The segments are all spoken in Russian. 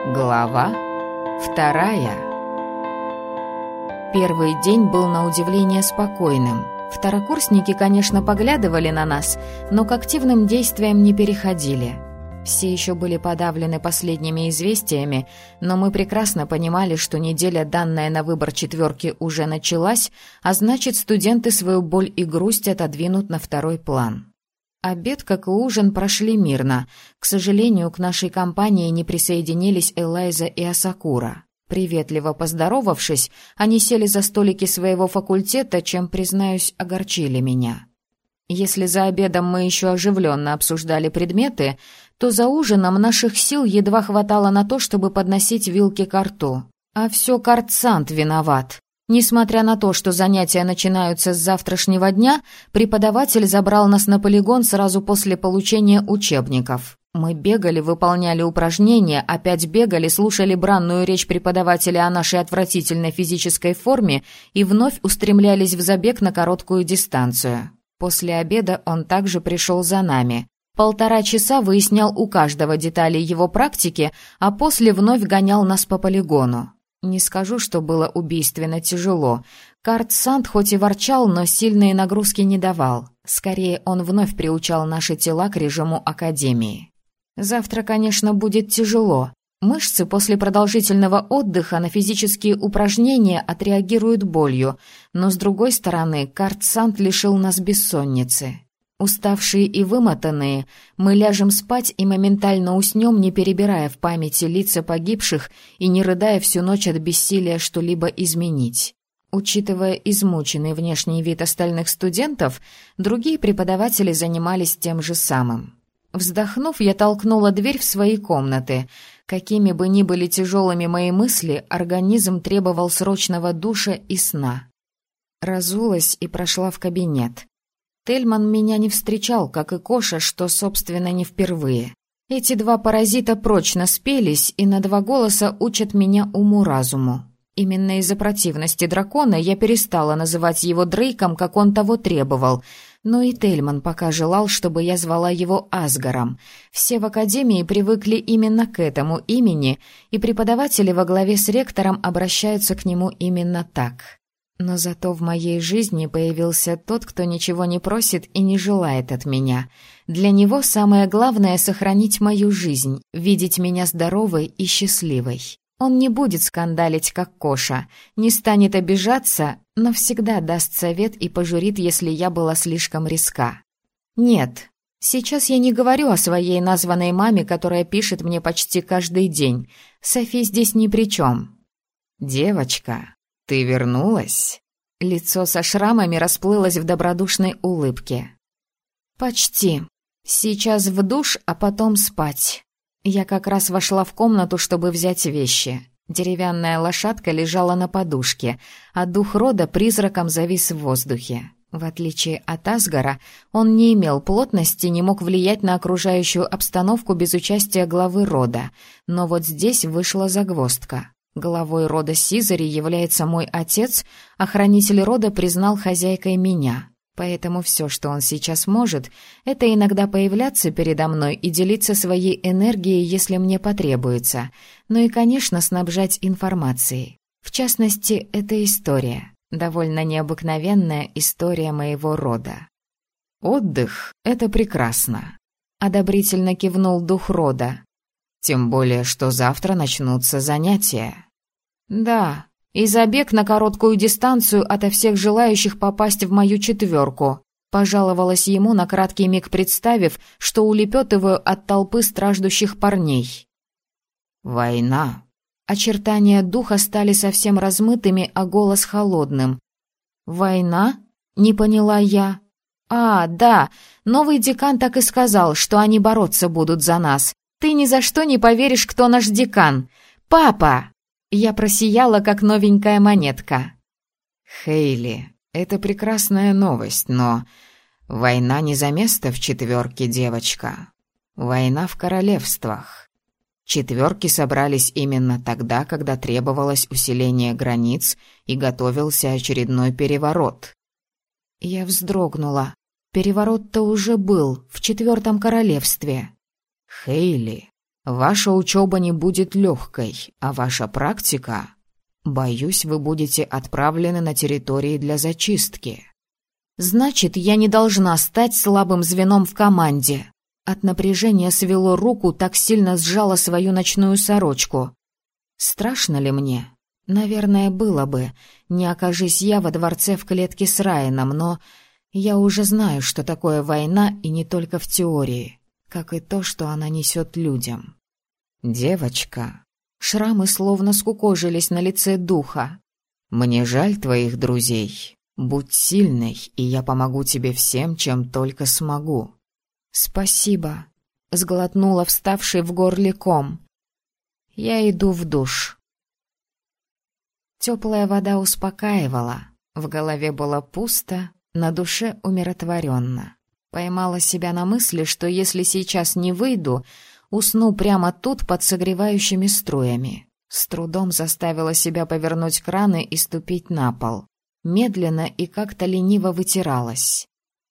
Глава 2. Первый день был на удивление спокойным. Второкурсники, конечно, поглядывали на нас, но к активным действиям не переходили. Все еще были подавлены последними известиями, но мы прекрасно понимали, что неделя, данная на выбор четверки, уже началась, а значит, студенты свою боль и грусть отодвинут на второй план. Обед, как и ужин, прошли мирно. К сожалению, к нашей компании не присоединились Элайза и Асакура. Приветливо поздоровавшись, они сели за столики своего факультета, чем, признаюсь, огорчили меня. Если за обедом мы еще оживленно обсуждали предметы, то за ужином наших сил едва хватало на то, чтобы подносить вилки ко рту. А все Картсант виноват. Несмотря на то, что занятия начинаются с завтрашнего дня, преподаватель забрал нас на полигон сразу после получения учебников. Мы бегали, выполняли упражнения, опять бегали, слушали бранную речь преподавателя о нашей отвратительной физической форме и вновь устремлялись в забег на короткую дистанцию. После обеда он также пришел за нами. 1,5 часа выяснял у каждого детали его практики, а после вновь гонял нас по полигону. Не скажу, что было убийственно тяжело. Картсант хоть и ворчал, но сильные нагрузки не давал. Скорее, он вновь приучал наши тела к режиму академии. Завтра, конечно, будет тяжело. Мышцы после продолжительного отдыха на физические упражнения отреагируют болью, но, с другой стороны, Картсант лишил нас бессонницы. Уставшие и вымотанные, мы ляжем спать и моментально уснем, не перебирая в памяти лица погибших и не рыдая всю ночь от бессилия что-либо изменить. Учитывая измученный внешний вид остальных студентов, другие преподаватели занимались тем же самым. Вздохнув, я толкнула дверь в свои комнаты. Какими бы ни были тяжелыми мои мысли, организм требовал срочного душа и сна. Разулась и прошла в кабинет. Тельман меня не встречал, как и Коша, что, собственно, не впервые. Эти два паразита прочно спелись и на 2 голоса учат меня уму-разуму. Именно из-за противности дракона я перестала называть его Дрейком, как он того требовал, но и Тельман пока желал, чтобы я звала его Асгаром. Все в академии привыкли именно к этому имени, и преподаватели во главе с ректором обращаются к нему именно так. Но зато в моей жизни появился тот, кто ничего не просит и не желает от меня. Для него самое главное — сохранить мою жизнь, видеть меня здоровой и счастливой. Он не будет скандалить, как Коша, не станет обижаться, но всегда даст совет и пожурит, если я была слишком резка. Нет, сейчас я не говорю о своей названной маме, которая пишет мне почти каждый день. Софи здесь ни при чем. «Девочка, ты вернулась?» Лицо со шрамами расплылось в добродушной улыбке. «Почти. Сейчас в душ, а потом спать». Я как раз вошла в комнату, чтобы взять вещи. Деревянная лошадка лежала на подушке, а дух рода призраком завис в воздухе. В отличие от Асгара, он не имел плотности, не мог влиять на окружающую обстановку без участия главы рода. Но вот здесь вышла загвоздка. Главой рода Сизари является мой отец, а хранитель рода признал хозяйкой меня. Поэтому все, что он сейчас может, это иногда появляться передо мной и делиться своей энергией, если мне потребуется. Ну и, конечно, снабжать информацией. В частности, это история. Довольно необыкновенная история моего рода. «Отдых — это прекрасно», — одобрительно кивнул дух рода. «Тем более, что завтра начнутся занятия». «Да, и забег на короткую дистанцию ото всех желающих попасть в мою четверку», — пожаловалась ему, на краткий миг представив, что улепетываю от толпы страждущих парней. «Война». Очертания духа стали совсем размытыми, а голос холодным. «Война?» — не поняла я. «А, да, новый декан так и сказал, что они бороться будут за нас. Ты ни за что не поверишь, кто наш декан. Папа!» Я просияла, как новенькая монетка. «Хейли, это прекрасная новость, но война не за место в четверке, девочка. Война в королевствах. Четверки собрались именно тогда, когда требовалось усиление границ и готовился очередной переворот». Я вздрогнула. Переворот-то уже был, в 4 королевстве. «Хейли, Ваша учеба не будет легкой, а ваша практика... Боюсь, вы будете отправлены на территории для зачистки. Значит, я не должна стать слабым звеном в команде. От напряжения свело руку, так сильно сжала свою ночную сорочку. Страшно ли мне? Наверное, было бы, не окажись я во дворце в клетке с Райаном, но я уже знаю, что такое война, и не только в теории, как и то, что она несет людям. Девочка, шрамы словно скукожились на лице духа. Мне жаль твоих друзей. Будь сильной, и я помогу тебе всем, чем только смогу. Спасибо, сглотнула вставший в горле ком. Я иду в душ. Теплая вода успокаивала, в голове было пусто, на душе умиротворенно. Поймала себя на мысли, что если сейчас не выйду, усну прямо тут под согревающими струями. С трудом заставила себя повернуть краны и ступить на пол. Медленно и как-то лениво вытиралась.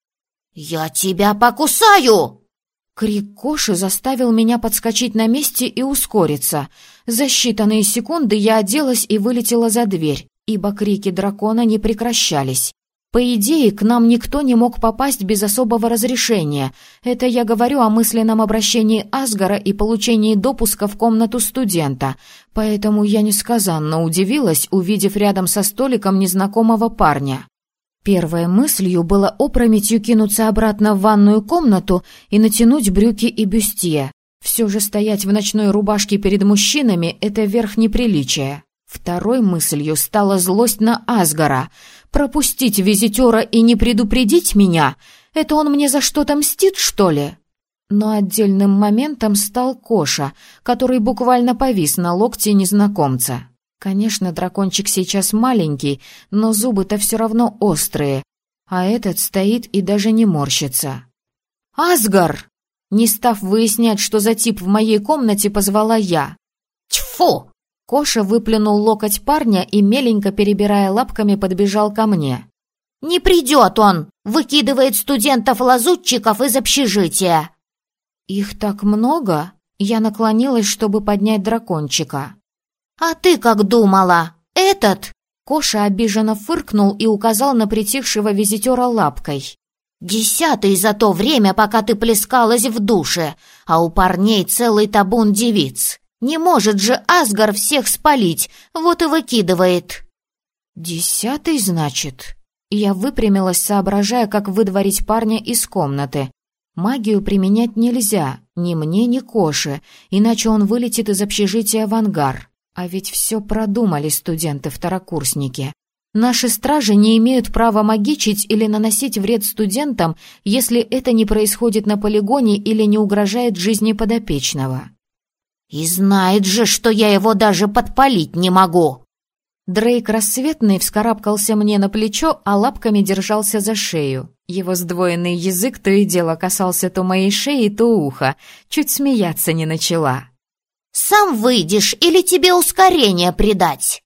«Я тебя покусаю!» Крик Коши заставил меня подскочить на месте и ускориться. За считанные секунды я оделась и вылетела за дверь, ибо крики дракона не прекращались. По идее, к нам никто не мог попасть без особого разрешения. Это я говорю о мысленном обращении Асгара и получении допуска в комнату студента. Поэтому я несказанно удивилась, увидев рядом со столиком незнакомого парня. Первой мыслью было опрометью кинуться обратно в ванную комнату и натянуть брюки и бюстье. Все же стоять в ночной рубашке перед мужчинами – это верх неприличия. Второй мыслью стала злость на Асгара. Пропустить визитера и не предупредить меня? Это он мне за что-то мстит, что ли? Но отдельным моментом стал Коша, который буквально повис на локте незнакомца. Конечно, дракончик сейчас маленький, но зубы-то все равно острые, а этот стоит и даже не морщится. «Асгар!» Не став выяснять, что за тип в моей комнате, позвала я. «Тьфу!» Коша выплюнул локоть парня и, меленько перебирая лапками, подбежал ко мне. «Не придет он! Выкидывает студентов-лазутчиков из общежития!» «Их так много?» Я наклонилась, чтобы поднять дракончика. «А ты как думала? Этот?» Коша обиженно фыркнул и указал на притихшего визитера лапкой. 10-й за то время, пока ты плескалась в душе, а у парней целый табун девиц. Не может же Асгар всех спалить, вот и выкидывает». 10-й, значит? Я выпрямилась, соображая, как выдворить парня из комнаты. Магию применять нельзя, ни мне, ни Коше, иначе он вылетит из общежития в ангар. А ведь все продумали студенты-второкурсники. Наши стражи не имеют права магичить или наносить вред студентам, если это не происходит на полигоне или не угрожает жизни подопечного. «И знает же, что я его даже подпалить не могу!» Дрейк Рассветный вскарабкался мне на плечо, а лапками держался за шею. Его сдвоенный язык то и дело касался то моей шеи, то уха. Чуть смеяться не начала. «Сам выйдешь или тебе ускорение придать?»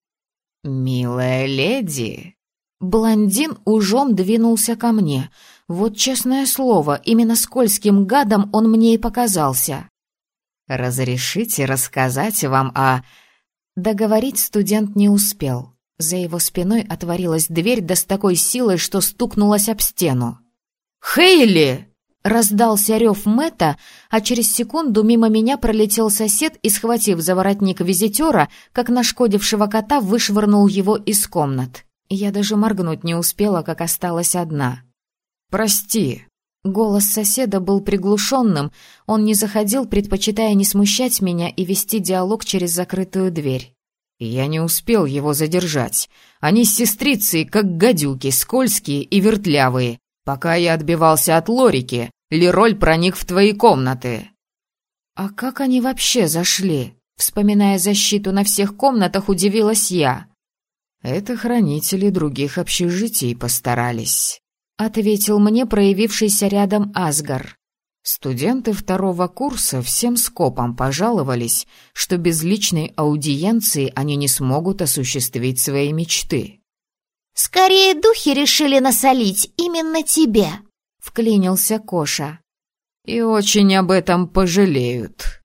«Милая леди...» Блондин ужом двинулся ко мне. Вот честное слово, именно скользким гадом он мне и показался. «Разрешите рассказать вам о...» Договорить студент не успел. За его спиной отворилась дверь да с такой силой, что стукнулась об стену. «Хейли!» — раздался рев Мэтта, а через секунду мимо меня пролетел сосед и, схватив за воротник визитера, как нашкодившего кота, вышвырнул его из комнат. Я даже моргнуть не успела, как осталась одна. «Прости». Голос соседа был приглушенным, он не заходил, предпочитая не смущать меня и вести диалог через закрытую дверь. «Я не успел его задержать. Они с сестрицей, как гадюки, скользкие и вертлявые. Пока я отбивался от Лорики, Лероль проник в твои комнаты». «А как они вообще зашли?» Вспоминая защиту на всех комнатах, удивилась я. «Это хранители других общежитий постарались», — ответил мне проявившийся рядом Асгар. «Студенты 2-го курса всем скопом пожаловались, что без личной аудиенции они не смогут осуществить свои мечты». «Скорее духи решили насолить именно тебе», — вклинился Коша. «И очень об этом пожалеют».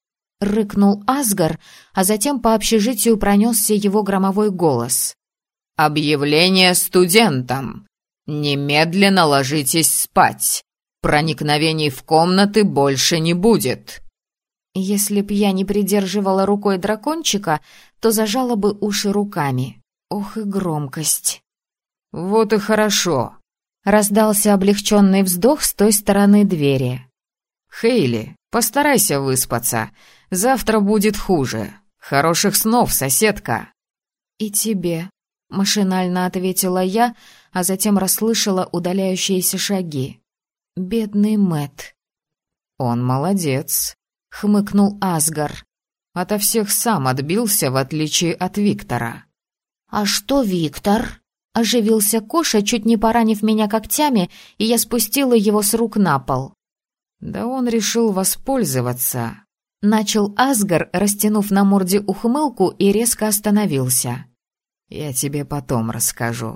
рыкнул Асгар, а затем по общежитию пронесся его громовой голос. «Объявление студентам! Немедленно ложитесь спать! Проникновений в комнаты больше не будет!» Если б я не придерживала рукой дракончика, то зажала бы уши руками. Ох и громкость. «Вот и хорошо», — раздался облегченный вздох с той стороны двери. «Хейли, постарайся выспаться. Завтра будет хуже. Хороших снов, соседка». «И тебе», — машинально ответила я, а затем расслышала удаляющиеся шаги. «Бедный Мэтт». «Он молодец», — хмыкнул Асгар. «Ото всех сам отбился, в отличие от Виктора». «А что Виктор?» — оживился Коша, чуть не поранив меня когтями, и я спустила его с рук на пол. «Да он решил воспользоваться», — начал Асгар, растянув на морде ухмылку, и резко остановился. «Я тебе потом расскажу».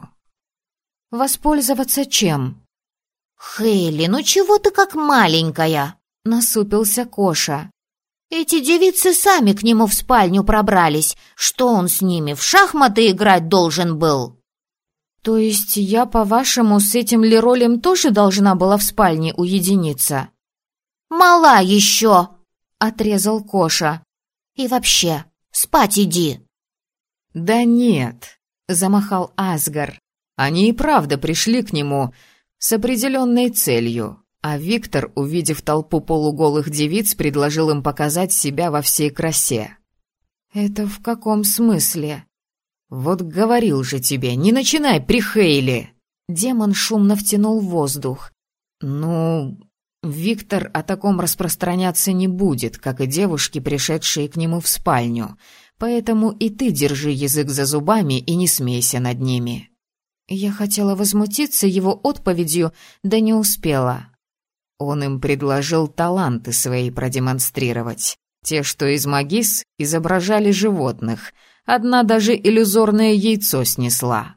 «Воспользоваться чем?» «Хейли, ну чего ты как маленькая?» — насупился Коша. «Эти девицы сами к нему в спальню пробрались. Что он с ними, в шахматы играть должен был?» «То есть я, по-вашему, с этим Леролем тоже должна была в спальне уединиться?» «Мала еще!» — отрезал Коша. «И вообще, спать иди!» «Да нет!» — замахал Асгар. «Они и правда пришли к нему с определенной целью, а Виктор, увидев толпу полуголых девиц, предложил им показать себя во всей красе». «Это в каком смысле?» «Вот говорил же тебе, не начинай при Хейли!» Демон шумно втянул воздух. «Ну, Виктор о таком распространяться не будет, как и девушки, пришедшие к нему в спальню, поэтому и ты держи язык за зубами и не смейся над ними». Я хотела возмутиться его отповедью, да не успела. Он им предложил таланты свои продемонстрировать. Те, что из магис, изображали животных. Одна даже иллюзорное яйцо снесла.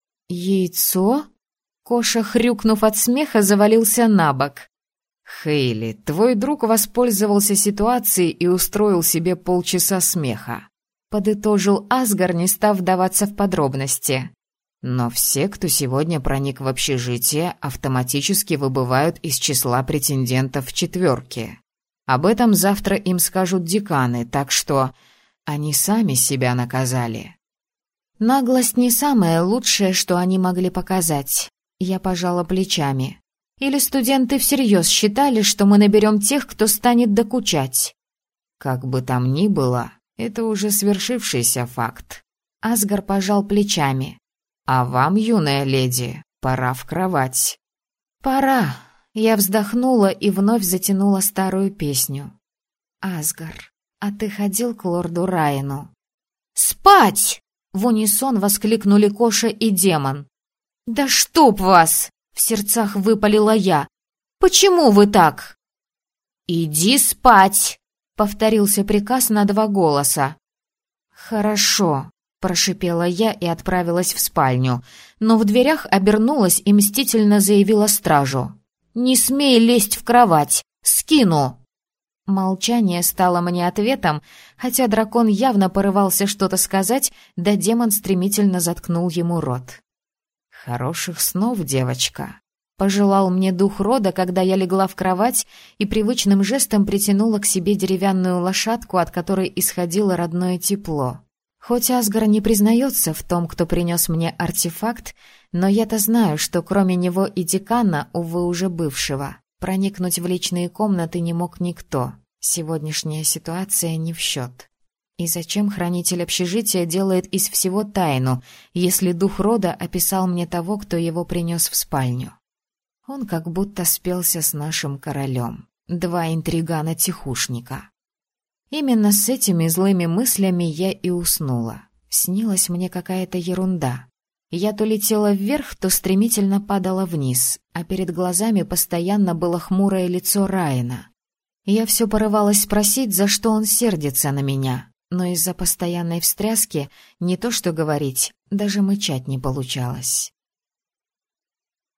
«Яйцо?» Коша, хрюкнув от смеха, завалился на бок. «Хейли, твой друг воспользовался ситуацией и устроил себе полчаса смеха», подытожил Асгар, не став вдаваться в подробности. «Но все, кто сегодня проник в общежитие, автоматически выбывают из числа претендентов в четверке. Об этом завтра им скажут деканы, так что они сами себя наказали». Наглость не самое лучшее, что они могли показать. Я пожала плечами. Или студенты всерьез считали, что мы наберем тех, кто станет докучать? Как бы там ни было, это уже свершившийся факт. Асгар пожал плечами. «А вам, юная леди, пора в кровать». «Пора». Я вздохнула и вновь затянула старую песню. «Асгар, а ты ходил к лорду Райану?» «Спать!» — в унисон воскликнули Коша и демон. «Да чтоб вас!» — в сердцах выпалила я. «Почему вы так?» «Иди спать!» — повторился приказ на 2 голоса. «Хорошо», — прошипела я и отправилась в спальню, но в дверях обернулась и мстительно заявила стражу. «Не смей лезть в кровать! Скину!» Молчание стало мне ответом, хотя дракон явно порывался что-то сказать, да демон стремительно заткнул ему рот. «Хороших снов, девочка», — пожелал мне дух рода, когда я легла в кровать и привычным жестом притянула к себе деревянную лошадку, от которой исходило родное тепло. Хоть Асгар не признается в том, кто принес мне артефакт, но я-то знаю, что кроме него и декана, увы, уже бывшего, проникнуть в личные комнаты не мог никто. Сегодняшняя ситуация не в счет. И зачем хранитель общежития делает из всего тайну, если дух рода описал мне того, кто его принес в спальню? Он как будто спелся с нашим королем. 2 интригана-тихушника. Именно с этими злыми мыслями я и уснула. Снилась мне какая-то ерунда. Я то летела вверх, то стремительно падала вниз, а перед глазами постоянно было хмурое лицо Райана. Я все порывалась спросить, за что он сердится на меня, но из-за постоянной встряски не то что говорить, даже мычать не получалось.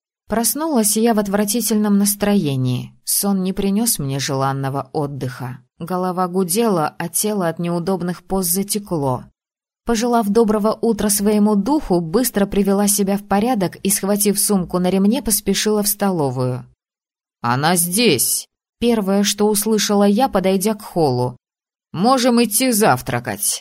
Проснулась я в отвратительном настроении. Сон не принес мне желанного отдыха. Голова гудела, а тело от неудобных поз затекло. Пожелав доброго утра своему духу, быстро привела себя в порядок и, схватив сумку на ремне, поспешила в столовую. «Она здесь!» Первое, что услышала я, подойдя к холлу. «Можем идти завтракать!»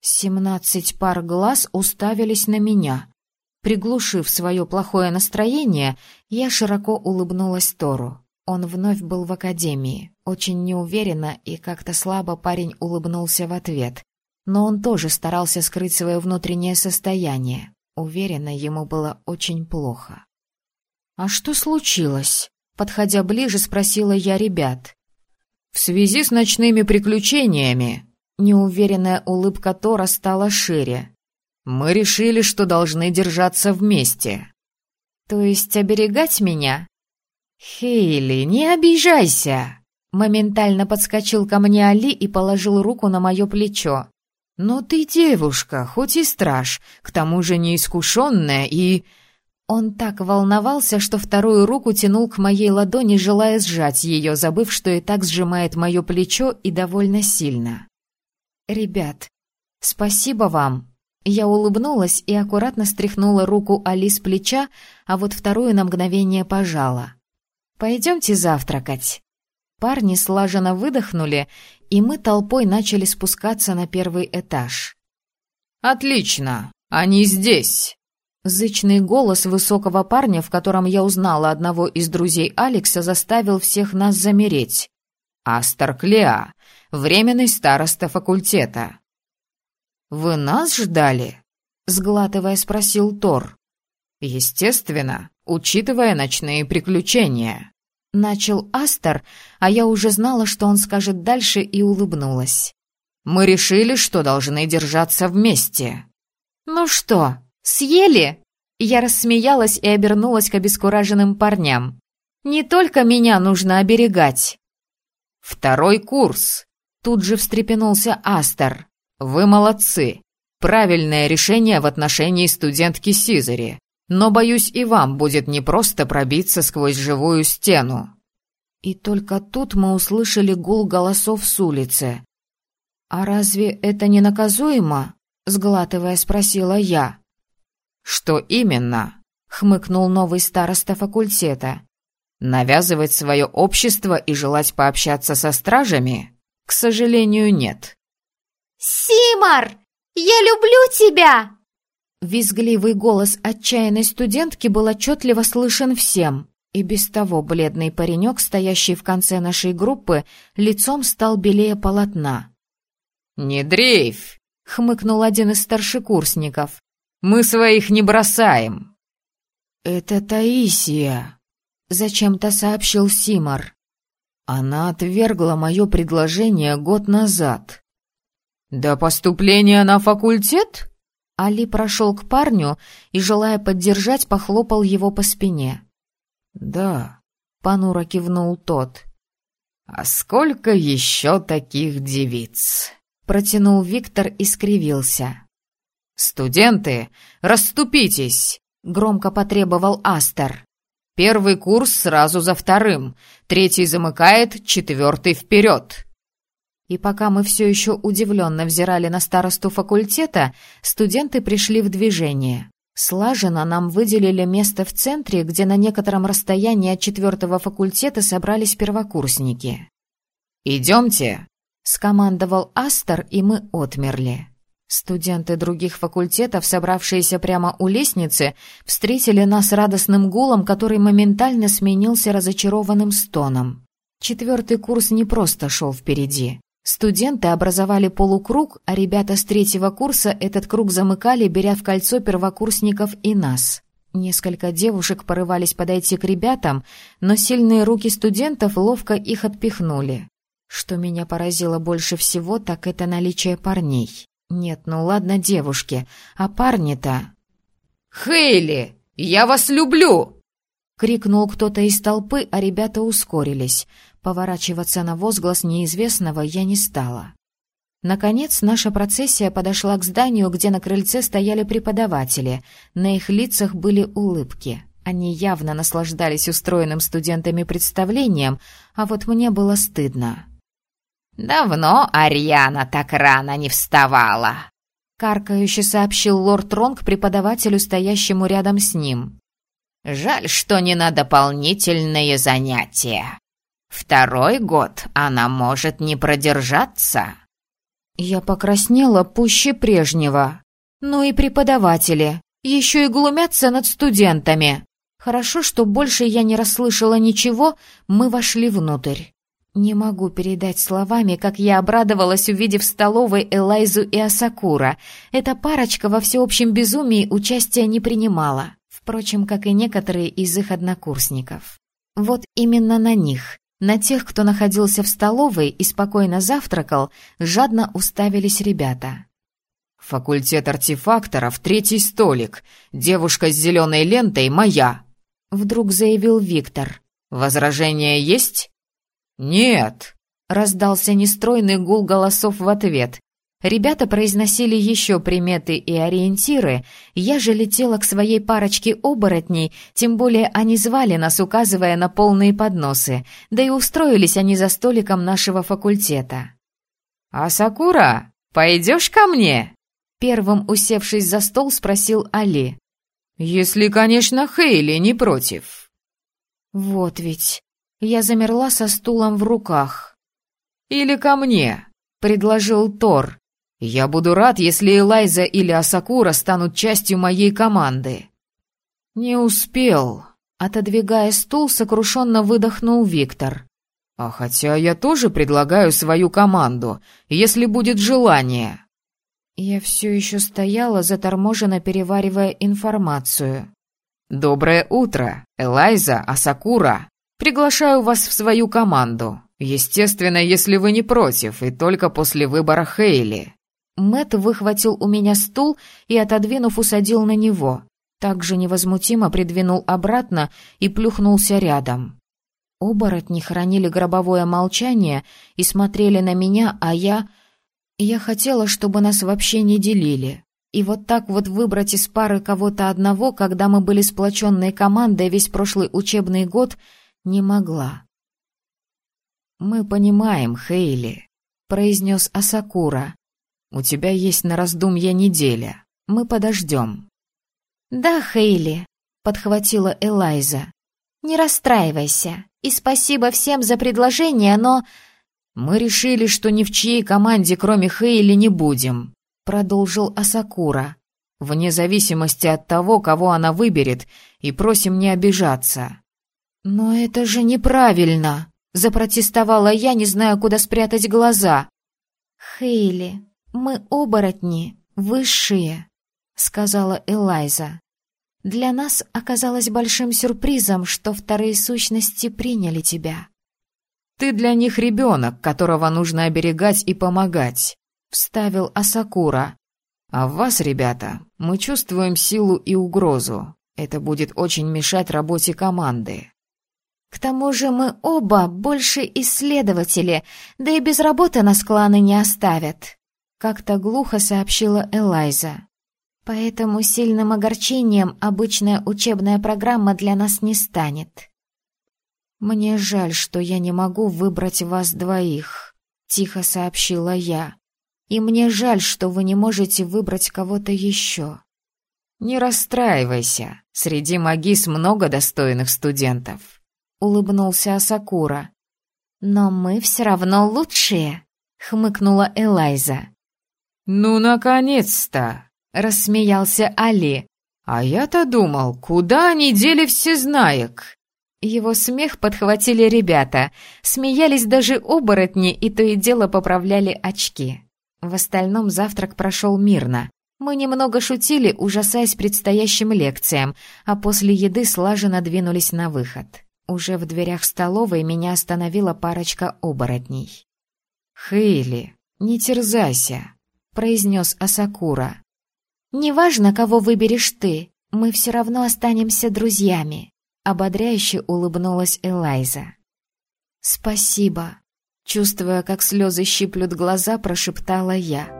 17 пар глаз уставились на меня. Приглушив свое плохое настроение, я широко улыбнулась Тору. Он вновь был в академии. Очень неуверенно и как-то слабо парень улыбнулся в ответ. Но он тоже старался скрыть свое внутреннее состояние. Уверена, ему было очень плохо. «А что случилось?» Подходя ближе, спросила я ребят. «В связи с ночными приключениями...» Неуверенная улыбка Тора стала шире. «Мы решили, что должны держаться вместе». «То есть оберегать меня?» «Хейли, не обижайся!» Моментально подскочил ко мне Али и положил руку на мое плечо. «Но ты девушка, хоть и страж, к тому же неискушенная и...» Он так волновался, что вторую руку тянул к моей ладони, желая сжать ее, забыв, что и так сжимает мое плечо и довольно сильно. «Ребят, спасибо вам!» Я улыбнулась и аккуратно стряхнула руку Али с плеча, а вот вторую на мгновение пожала. «Пойдемте завтракать». Парни слаженно выдохнули, и мы толпой начали спускаться на первый этаж. «Отлично! Они здесь!» Зычный голос высокого парня, в котором я узнала одного из друзей Алекса, заставил всех нас замереть. «Астер Клеа, временный староста факультета». «Вы нас ждали?» — сглатывая спросил Тор. «Естественно, учитывая ночные приключения». Начал Астер, а я уже знала, что он скажет дальше, и улыбнулась. «Мы решили, что должны держаться вместе». «Ну что, съели?» Я рассмеялась и обернулась к обескураженным парням. «Не только меня нужно оберегать». «Второй курс!» Тут же встрепенулся Астер. «Вы молодцы. Правильное решение в отношении студентки Сизери. Но, боюсь, и вам будет непросто пробиться сквозь живую стену». И только тут мы услышали гул голосов с улицы. «А разве это не наказуемо?» — сглатывая, спросила я. «Что именно?» — хмыкнул новый староста факультета. «Навязывать свое общество и желать пообщаться со стражами? К сожалению, нет». «Симар, я люблю тебя!» Визгливый голос отчаянной студентки был отчетливо слышен всем, и без того бледный паренек, стоящий в конце нашей группы, лицом стал белее полотна. «Не дрейфь!» — хмыкнул один из старшекурсников. «Мы своих не бросаем!» «Это Таисия!» — зачем-то сообщил Симар. «Она отвергла мое предложение год назад». «До поступления на факультет?» Али прошел к парню и, желая поддержать, похлопал его по спине. «Да», — понуро кивнул тот. «А сколько еще таких девиц?» — протянул Виктор и скривился. «Студенты, расступитесь!» — громко потребовал Астер. «Первый курс сразу за вторым, третий замыкает, четвертый вперед!» И пока мы все еще удивленно взирали на старосту факультета, студенты пришли в движение. Слаженно нам выделили место в центре, где на некотором расстоянии от 4-го факультета собрались первокурсники. «Идемте!» — скомандовал Астер, и мы отмерли. Студенты других факультетов, собравшиеся прямо у лестницы, встретили нас радостным гулом, который моментально сменился разочарованным стоном. 4-й курс не просто шел впереди. Студенты образовали полукруг, а ребята с 3-го курса этот круг замыкали, беря в кольцо первокурсников и нас. Несколько девушек порывались подойти к ребятам, но сильные руки студентов ловко их отпихнули. Что меня поразило больше всего, так это наличие парней. Нет, ну ладно, девушки, а парни-то... «Хейли, я вас люблю!» — крикнул кто-то из толпы, а ребята ускорились. Поворачиваться на возглас неизвестного я не стала. Наконец, наша процессия подошла к зданию, где на крыльце стояли преподаватели. На их лицах были улыбки. Они явно наслаждались устроенным студентами представлением, а вот мне было стыдно. «Давно Ариана так рано не вставала», — каркающе сообщил лорд Ронг преподавателю, стоящему рядом с ним. «Жаль, что не на дополнительные занятия. 2-й год она может не продержаться». Я покраснела пуще прежнего. Ну и преподаватели, еще и глумятся над студентами. Хорошо, что больше я не расслышала ничего, мы вошли внутрь. Не могу передать словами, как я обрадовалась, увидев в столовой Элайзу и Асакура. Эта парочка во всеобщем безумии участия не принимала, впрочем, как и некоторые из их однокурсников. Вот именно на них, на тех, кто находился в столовой и спокойно завтракал, жадно уставились ребята. «Факультет артефакторов, 3-й столик. Девушка с зеленой лентой моя», — вдруг заявил Виктор. «Возражения есть?» «Нет», — раздался нестройный гул голосов в ответ. Ребята произносили еще приметы и ориентиры, я же летела к своей парочке оборотней, тем более они звали нас, указывая на полные подносы, да и устроились они за столиком нашего факультета. «Асакура, пойдешь ко мне?» Первым, усевшись за стол, спросил Али. «Если, конечно, Хейли не против». Вот ведь... Я замерла со стулом в руках. «Или ко мне», — предложил Тор. «Я буду рад, если Элайза или Асакура станут частью моей команды». «Не успел», — отодвигая стул, сокрушенно выдохнул Виктор. «А хотя я тоже предлагаю свою команду, если будет желание». Я все еще стояла, заторможенно переваривая информацию. «Доброе утро, Элайза, Асакура. Приглашаю вас в свою команду. Естественно, если вы не против, и только после выбора Хейли». Мэтт выхватил у меня стул и, отодвинув, усадил на него. Также невозмутимо придвинул обратно и плюхнулся рядом. Оборотни хранили гробовое молчание и смотрели на меня, а я хотела, чтобы нас вообще не делили. И вот так вот выбрать из пары кого-то одного, когда мы были сплоченной командой весь прошлый учебный год, не могла. «Мы понимаем, Хейли», — произнес Асакура. «У тебя есть на раздумье неделя. Мы подождем». «Да, Хейли», — подхватила Элайза. «Не расстраивайся. И спасибо всем за предложение, но...» «Мы решили, что ни в чьей команде, кроме Хейли, не будем», — продолжил Асакура. «Вне зависимости от того, кого она выберет, и просим не обижаться». «Но это же неправильно!» — запротестовала я, не зная, куда спрятать глаза. «Хейли, мы оборотни, высшие», — сказала Элайза. «Для нас оказалось большим сюрпризом, что 2-е сущности приняли тебя». «Ты для них ребенок, которого нужно оберегать и помогать», — вставил Асакура. «А в вас, ребята, мы чувствуем силу и угрозу. Это будет очень мешать работе команды». «К тому же мы оба больше исследователи, да и без работы нас кланы не оставят», — как-то глухо сообщила Элайза. «Поэтому сильным огорчением обычная учебная программа для нас не станет». «Мне жаль, что я не могу выбрать вас 2, — тихо сообщила я. «И мне жаль, что вы не можете выбрать кого-то еще». «Не расстраивайся, среди магис много достойных студентов», — улыбнулся Асакура. «Но мы все равно лучшие», — хмыкнула Элайза. «Ну, наконец-то!» — рассмеялся Али. «А я-то думал, куда они дели всезнаек?» Его смех подхватили ребята, смеялись даже оборотни и то и дело поправляли очки. В остальном завтрак прошел мирно. Мы немного шутили, ужасаясь предстоящим лекциям, а после еды слаженно двинулись на выход. Уже в дверях столовой меня остановила парочка оборотней. «Хейли, не терзайся», — произнес Асакура. «Неважно, кого выберешь ты, мы все равно останемся друзьями», — ободряюще улыбнулась Элайза. «Спасибо», — чувствуя, как слезы щиплют глаза, прошептала я.